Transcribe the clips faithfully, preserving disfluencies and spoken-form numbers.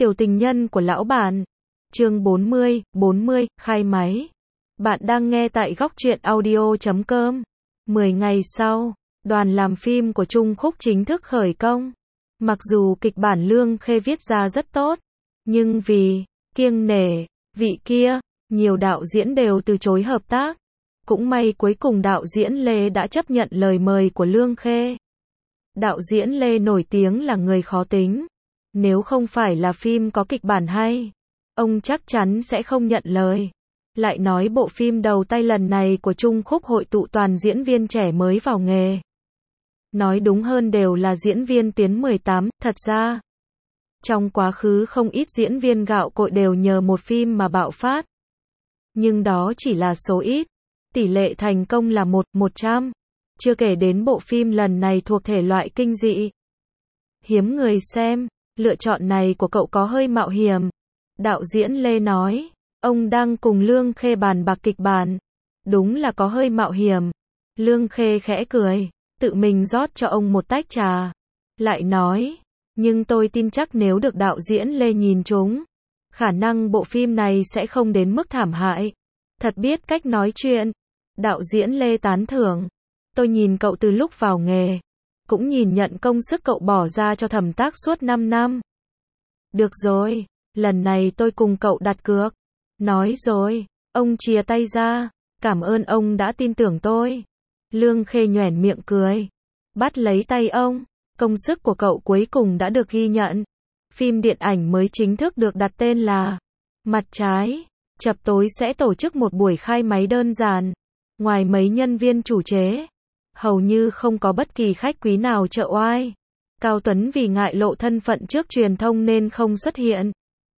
Tiểu tình nhân của lão bản. Chương bốn mươi, bốn mươi, khai máy. Bạn đang nghe tại góc truyện audio chấm com. mười ngày sau, đoàn làm phim của Trung Khúc chính thức khởi công. Mặc dù kịch bản Lương Khê viết ra rất tốt, nhưng vì kiêng nể vị kia, nhiều đạo diễn đều từ chối hợp tác. Cũng may cuối cùng đạo diễn Lê đã chấp nhận lời mời của Lương Khê. Đạo diễn Lê nổi tiếng là người khó tính. Nếu không phải là phim có kịch bản hay, ông chắc chắn sẽ không nhận lời. Lại nói bộ phim đầu tay lần này của Trung Khúc hội tụ toàn diễn viên trẻ mới vào nghề. Nói đúng hơn đều là diễn viên tiến mười tám, thật ra. Trong quá khứ không ít diễn viên gạo cội đều nhờ một phim mà bạo phát. Nhưng đó chỉ là số ít. Tỷ lệ thành công là một, một trăm. Chưa kể đến bộ phim lần này thuộc thể loại kinh dị. Hiếm người xem, lựa chọn này của cậu có hơi mạo hiểm. Đạo diễn Lê nói, ông đang cùng Lương Khê bàn bạc kịch bản. Đúng là có hơi mạo hiểm. Lương Khê khẽ cười, tự mình rót cho ông một tách trà. Lại nói, nhưng tôi tin chắc nếu được đạo diễn Lê nhìn trúng, khả năng bộ phim này sẽ không đến mức thảm hại. Thật biết cách nói chuyện. Đạo diễn Lê tán thưởng. Tôi nhìn cậu từ lúc vào nghề, cũng nhìn nhận công sức cậu bỏ ra cho thẩm tác suốt năm năm. Được rồi, lần này tôi cùng cậu đặt cược. Nói rồi, ông chìa tay ra, cảm ơn ông đã tin tưởng tôi. Lương Khê nhoẻn miệng cười, bắt lấy tay ông, công sức của cậu cuối cùng đã được ghi nhận. Phim điện ảnh mới chính thức được đặt tên là Mặt Trái. Chập tối sẽ tổ chức một buổi khai máy đơn giản. Ngoài mấy nhân viên chủ chế, hầu như không có bất kỳ khách quý nào trợ oai. Cao Tuấn vì ngại lộ thân phận trước truyền thông nên không xuất hiện.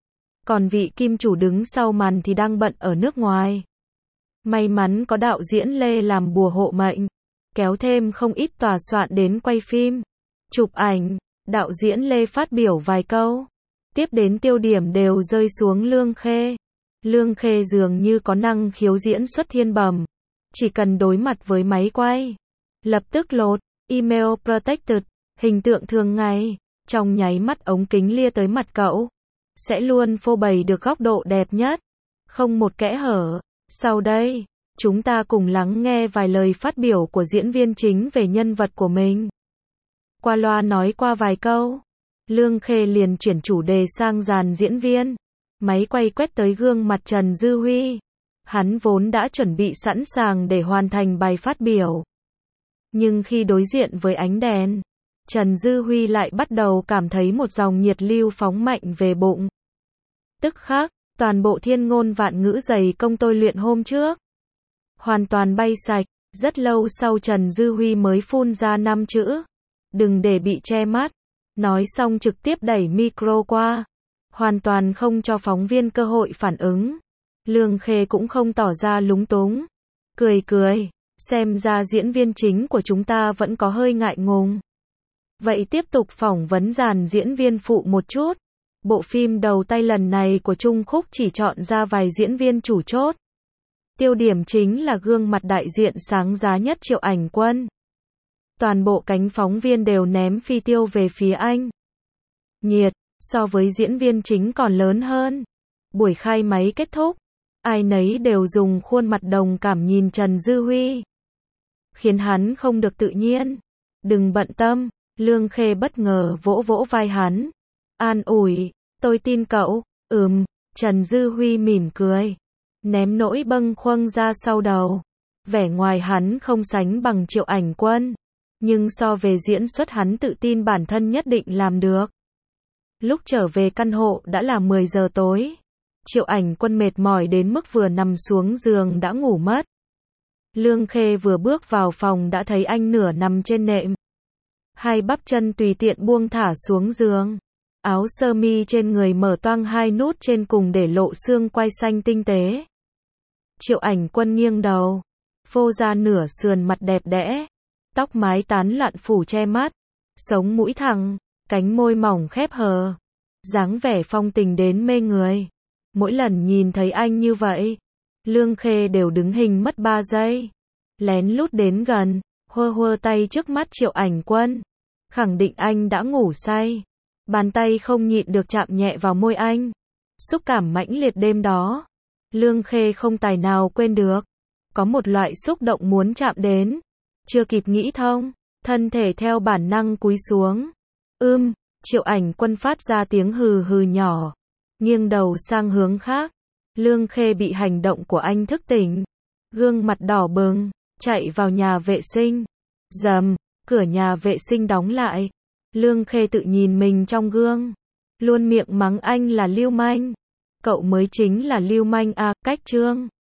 Còn vị kim chủ đứng sau màn thì đang bận ở nước ngoài. May mắn có đạo diễn Lê làm bùa hộ mệnh, kéo thêm không ít tòa soạn đến quay phim, chụp ảnh. Đạo diễn Lê phát biểu vài câu, tiếp đến tiêu điểm đều rơi xuống Lương Khê. Lương Khê dường như có năng khiếu diễn xuất thiên bẩm. Chỉ cần đối mặt với máy quay, lập tức lột, email protected, hình tượng thường ngày, trong nháy mắt ống kính lia tới mặt cậu, sẽ luôn phô bày được góc độ đẹp nhất, không một kẽ hở. Sau đây, chúng ta cùng lắng nghe vài lời phát biểu của diễn viên chính về nhân vật của mình. Qua loa nói qua vài câu, Lương Khê liền chuyển chủ đề sang dàn diễn viên. Máy quay quét tới gương mặt Trần Dư Huy. Hắn vốn đã chuẩn bị sẵn sàng để hoàn thành bài phát biểu. Nhưng khi đối diện với ánh đèn, Trần Dư Huy lại bắt đầu cảm thấy một dòng nhiệt lưu phóng mạnh về bụng. Tức khắc, toàn bộ thiên ngôn vạn ngữ dày công tôi luyện hôm trước hoàn toàn bay sạch. Rất lâu sau Trần Dư Huy mới phun ra năm chữ: đừng để bị che mắt. Nói xong trực tiếp đẩy micro qua, hoàn toàn không cho phóng viên cơ hội phản ứng. Lương Khê cũng không tỏ ra lúng túng, cười cười, xem ra diễn viên chính của chúng ta vẫn có hơi ngại ngùng. Vậy tiếp tục phỏng vấn dàn diễn viên phụ một chút. Bộ phim đầu tay lần này của Trung Khúc chỉ chọn ra vài diễn viên chủ chốt. Tiêu điểm chính là gương mặt đại diện sáng giá nhất Triệu Ảnh Quân. Toàn bộ cánh phóng viên đều ném phi tiêu về phía anh. Nhiệt so với diễn viên chính còn lớn hơn. Buổi khai máy kết thúc, ai nấy đều dùng khuôn mặt đồng cảm nhìn Trần Dư Huy, khiến hắn không được tự nhiên. Đừng bận tâm, Lương Khê bất ngờ vỗ vỗ vai hắn, an ủi, tôi tin cậu. Ừm. Trần Dư Huy mỉm cười, ném nỗi bâng khuâng ra sau đầu. Vẻ ngoài hắn không sánh bằng Triệu Ảnh Quân, nhưng so về diễn xuất hắn tự tin bản thân nhất định làm được. Lúc trở về căn hộ đã là mười giờ tối. Triệu Ảnh Quân mệt mỏi đến mức vừa nằm xuống giường đã ngủ mất. Lương Khê vừa bước vào phòng đã thấy anh nửa nằm trên nệm. Hai bắp chân tùy tiện buông thả xuống giường. Áo sơ mi trên người mở toang hai nút trên cùng để lộ xương quai xanh tinh tế. Triệu Ảnh Quân nghiêng đầu, phô ra nửa sườn mặt đẹp đẽ. Tóc mái tán loạn phủ che mắt. Sống mũi thẳng, cánh môi mỏng khép hờ. Dáng vẻ phong tình đến mê người. Mỗi lần nhìn thấy anh như vậy, Lương Khê đều đứng hình mất ba giây. Lén lút đến gần, hơ hơ tay trước mắt Triệu Ảnh Quân. Khẳng định anh đã ngủ say. Bàn tay không nhịn được chạm nhẹ vào môi anh. Xúc cảm mãnh liệt đêm đó. Lương Khê không tài nào quên được. Có một loại xúc động muốn chạm đến. Chưa kịp nghĩ thông, thân thể theo bản năng cúi xuống. Ưm, Triệu Ảnh Quân phát ra tiếng hừ hừ nhỏ, nghiêng đầu sang hướng khác. Lương Khê bị hành động của anh thức tỉnh, gương mặt đỏ bừng, chạy vào nhà vệ sinh. Rầm, cửa nhà vệ sinh đóng lại. Lương Khê tự nhìn mình trong gương, luôn miệng mắng anh là lưu manh. Cậu mới chính là lưu manh à, cách Trương